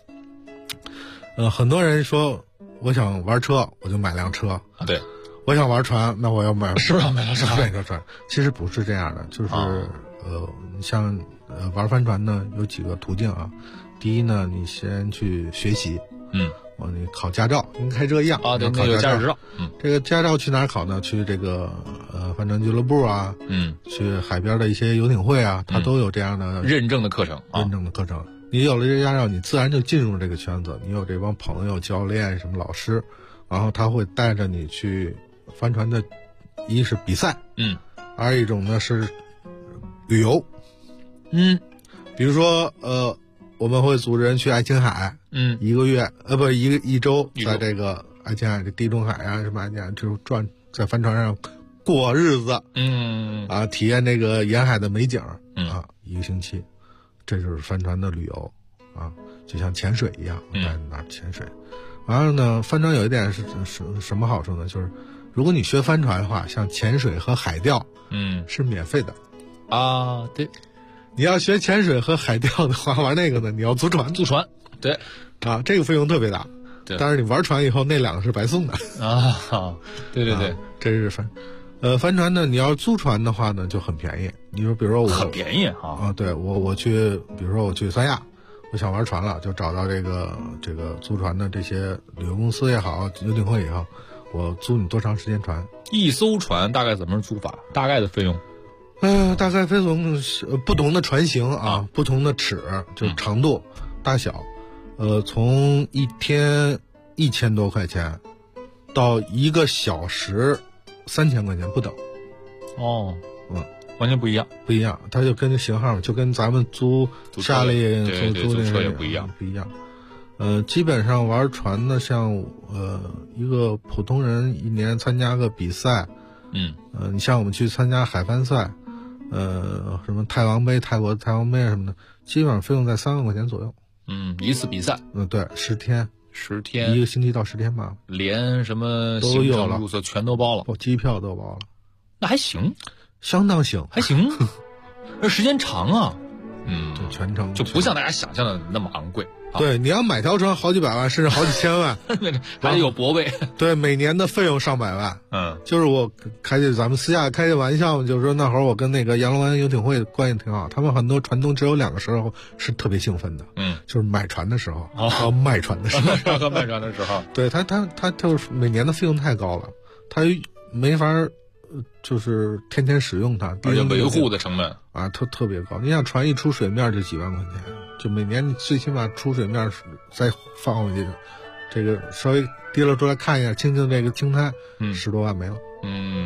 很多人说我想玩车，我就买辆车对， 我想玩船，那我要买是不是买辆船？其实不是这样的，就是像玩帆船呢有几个途径啊。第一呢，你先去学习，你考驾照，跟开车一样对，那有驾驶执照。 这个驾照去哪儿考呢？去这个帆船俱乐部啊，去海边的一些游艇会啊，它都有这样的认证的课程。 你有了这驾照，你自然就进入这个圈子，你有这帮朋友、教练、什么老师，然后他会带着你去帆船的，一是比赛，二一种呢是旅游，比如说我们会组织人去爱琴海，一个月一周，在这个爱琴海的地中海啊什么爱琴海就转在帆船上过日子，体验这个沿海的美景，一个星期。这就是帆船的旅游就像潜水一样，在那儿潜水。然后呢，帆船有一点是什么好处呢？就是如果你学帆船的话，像潜水和海钓，是免费的对。 你要学潜水和海钓的话，玩那个呢，你要租船， 对这个费用特别大。 对， 但是你玩船以后，那两个是白送的对， 这是帆船呢，你要租船的话呢就很便宜。你说比如说我很便宜对，我去，比如说我去三亚，我想玩船了，就找到这个租船的这些旅游公司也好，游艇会也好，我租你多长时间船？ 一艘船大概怎么租法？大概的费用？ 大概费用是不同的船型不同的尺，就是长度、大小，从一天1000多块钱到1个小时3000块钱不等。 完全不一样， 它就跟型号，就跟咱们租夏令租车也不一样。 基本上玩船的，像一个普通人一年参加个比赛，你像我们去参加海帆赛，什么泰王杯、泰国泰王杯什么的，基本上费用在3万块钱左右。 一次比赛， 对，10天，一个星期到10天吧， 连什么行程住宿全都包了， 机票都包了， 那还行。 相当行， 还行，而时间长就全程就不像大家想象的那么昂贵。 对，你要买条船好几百万，甚至好几千万， 还得有泊位。 对，每年的费用上百万。就是我咱们私下开这玩笑，就是说那会儿我跟那个阳龙湾游艇会关系挺好，他们很多船东只有2个时候是特别兴奋的，就是买船的时候和卖船的时候。 和卖船的时候， 对他就是每年的费用太高了，他没法。就是天天使用它， 而且维护的成本特别高。你想船一出水面就几万块钱，就每年最起码出水面再放回去，这个稍微提溜出来看一下，清清这个青苔，10多万没了。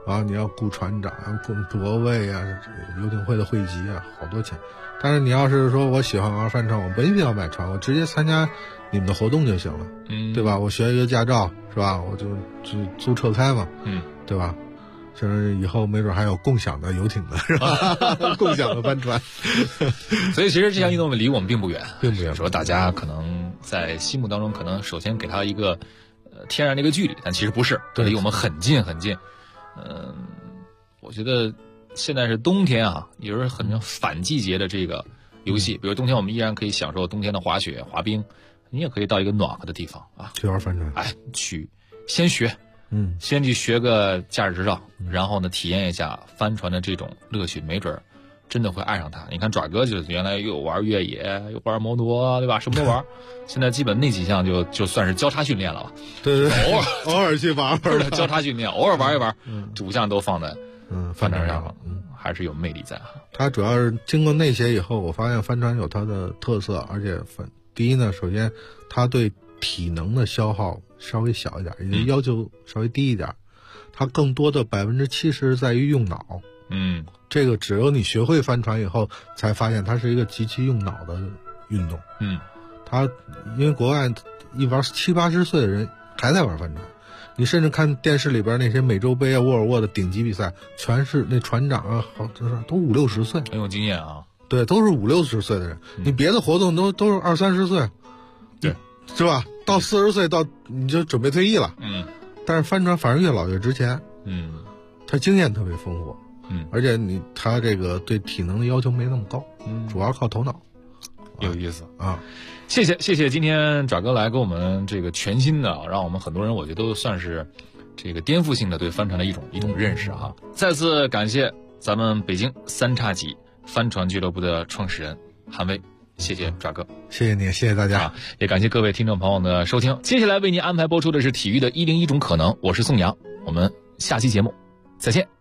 啊，你要雇船长、雇泊位啊，游艇会的会籍啊，好多钱。但是你要是说我喜欢玩帆船，我不一定要买船，我直接参加你们的活动就行了，对吧？我学一个驾照是吧？我就租车开嘛，对吧？就是以后没准还有共享的游艇的是吧？共享的帆船。 所以其实这项运动离我们并不远，说大家可能在心目当中可能首先给它一个天然的一个距离，但其实不是，离我们很近很近。我觉得现在是冬天啊，也是很反季节的这个游戏，比如冬天我们依然可以享受冬天的滑雪、滑冰，你也可以到一个暖和的地方啊， 去玩帆船。 去先学。先去学个驾驶执照，然后呢体验一下帆船的这种乐趣，没准真的会爱上它。你看爪哥就原来又玩越野，又玩摩托，对吧？什么都玩。现在基本那几项就算是交叉训练了吧？ 对，偶尔去玩玩的交叉训练，偶尔玩一玩，主项都放在帆船上了，还是有魅力在哈。 它主要是经过那些以后，我发现帆船有它的特色，而且第一呢，首先它对体能的消耗稍微小一点，也要求稍微低一点，它更多的70%在于用脑。这个只有你学会帆船以后，才发现它是一个极其用脑的运动。它因为国外一玩70、80岁的人还在玩帆船，你甚至看电视里边那些美洲杯啊、沃尔沃的顶级比赛，全是那船长啊，都50、60岁， 很有经验啊。 对，都是50、60岁的人。你别的活动都是20、30岁， 对， 是吧？到40岁你就准备退役了。但是帆船反而越老越值钱。他经验特别丰富。而且他这个对体能的要求没那么高。主要靠头脑。 有意思啊！谢谢今天爪哥来给我们这个全新的，让我们很多人我觉得都算是这个颠覆性的对帆船的一种认识啊！再次感谢咱们北京3叉戟帆船俱乐部的创始人韩威。谢谢爪哥， 谢谢你，谢谢大家， 也感谢各位听众朋友的收听。接下来为您安排播出的是体育的101种可能，我是宋阳，我们下期节目再见。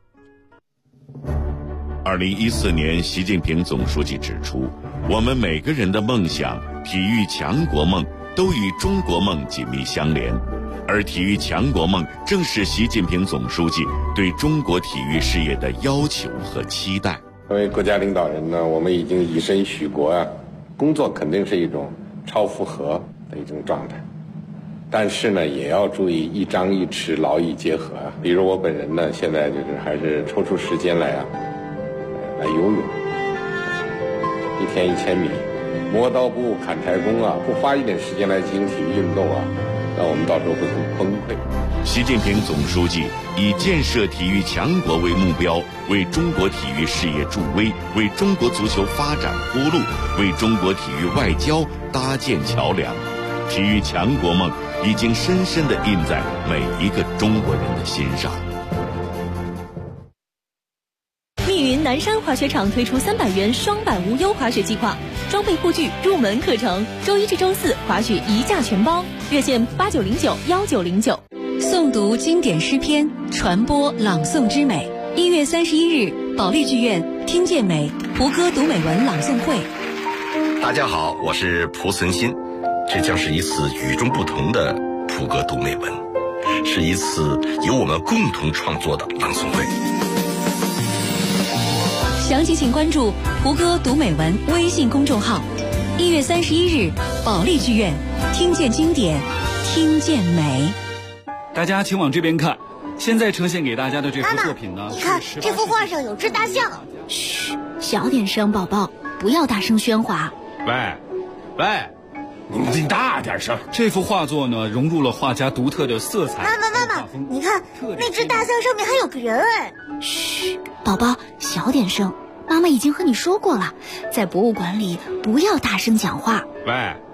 2014年，习近平总书记指出，我们每个人的梦想、体育强国梦都与中国梦紧密相连，而体育强国梦正是习近平总书记对中国体育事业的要求和期待。 作为国家领导人呢，我们已经以身许国啊，工作肯定是一种超负荷的一种状态，但是呢，也要注意一张一弛，劳逸结合啊。比如我本人呢，现在还是抽出时间来游泳，1天1000米，磨刀不误砍柴工啊，不花一点时间来进行体育运动啊，那我们到时候会很崩溃。 习近平总书记以建设体育强国为目标，为中国体育事业助威，为中国足球发展铺路，为中国体育外交搭建桥梁。体育强国梦已经深深地印在每一个中国人的心上。 密云南山滑雪场推出300元双板无忧滑雪计划，装备护具、入门课程，周1至周4滑雪1价全包，热线89091909。 诵读经典诗篇，传播朗诵之美。1月31日，保利剧院听见美胡歌读美文朗诵会。 大家好，我是蒲存昕，这将是一次与众不同的胡歌读美文，是一次由我们共同创作的朗诵会。 详情请关注胡歌读美文微信公众号。1月31日，保利剧院听见经典，听见美。 大家请往这边看，现在呈现给大家的这幅作品呢， 你看这幅画上有只大象。 嘘，小点声，宝宝，不要大声喧哗。 喂，你大点声。这幅画作呢，融入了画家独特的色彩。 妈妈，你看那只大象上面还有个人哎。 嘘，宝宝，小点声。妈妈已经和你说过了，在博物馆里不要大声讲话。 喂。